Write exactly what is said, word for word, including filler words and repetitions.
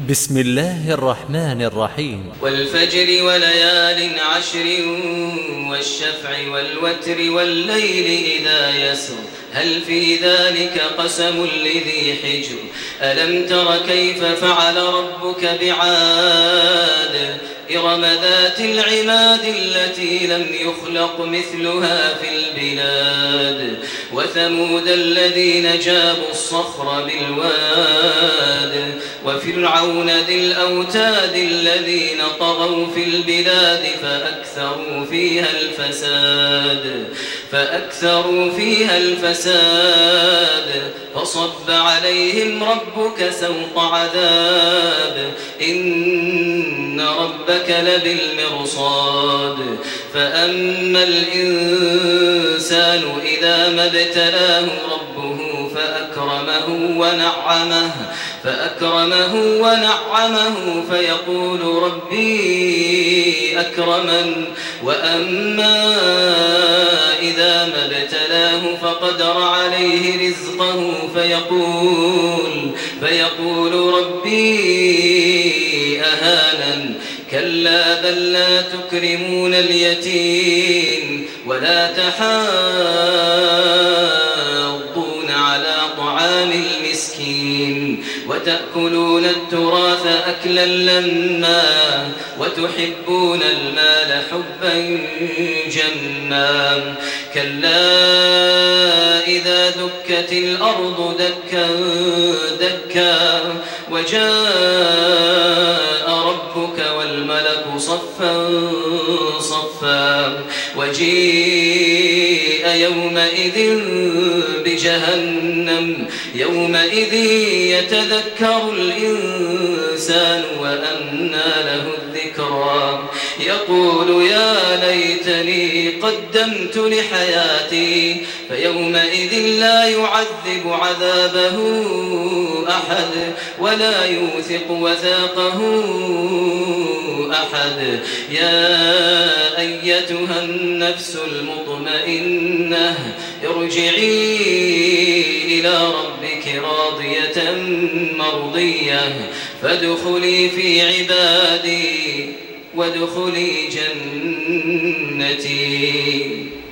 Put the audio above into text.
بسم الله الرحمن الرحيم. والفجر وليال عشر والشفع والوتر والليل إذا يسر هل في ذلك قسم لذي حجر ألم تر كيف فعل ربك بعاد إرم ذات العماد التي لم يخلق مثلها في البلاد وثمود الذين جابوا الصخر بالواد وفرعون ذي الأوتاد الذين طغوا في البلاد فأكثروا فيها الفساد فأكثروا فيها الفساد فصب عليهم ربك سوط عذاب إن ربك لبالمرصاد فأما الإنسان إذا ما ابتلاه ربه فأكرمه ونعمه فأكرمه ونعمه فيقول ربي أكرمن وأما إذا ما ابتلاه فقدر عليه رزقه فيقول فيقول ربي أهانن كلا بل لا تكرمون اليتيم ولا تحاضون على طعام المسكين وتأكلون التراث أكلا لما وتحبون المال حبا جما كلا إذا دكت الأرض دكا دكا وجاء ربك والملك صفا صفا وجيء يومئذ بجهنم يومئذ يتذكر الإنسان وأنى له الذكرى يقول يا ليتني قدمت لحياتي فيومئذ لا يعذب عذابه أحد ولا يوثق وثاقه أحد يا أيتها النفس المطمئنة ارجعي إلى ربك راضية مرضية فادخلي في عبادي وادخلي جنتي.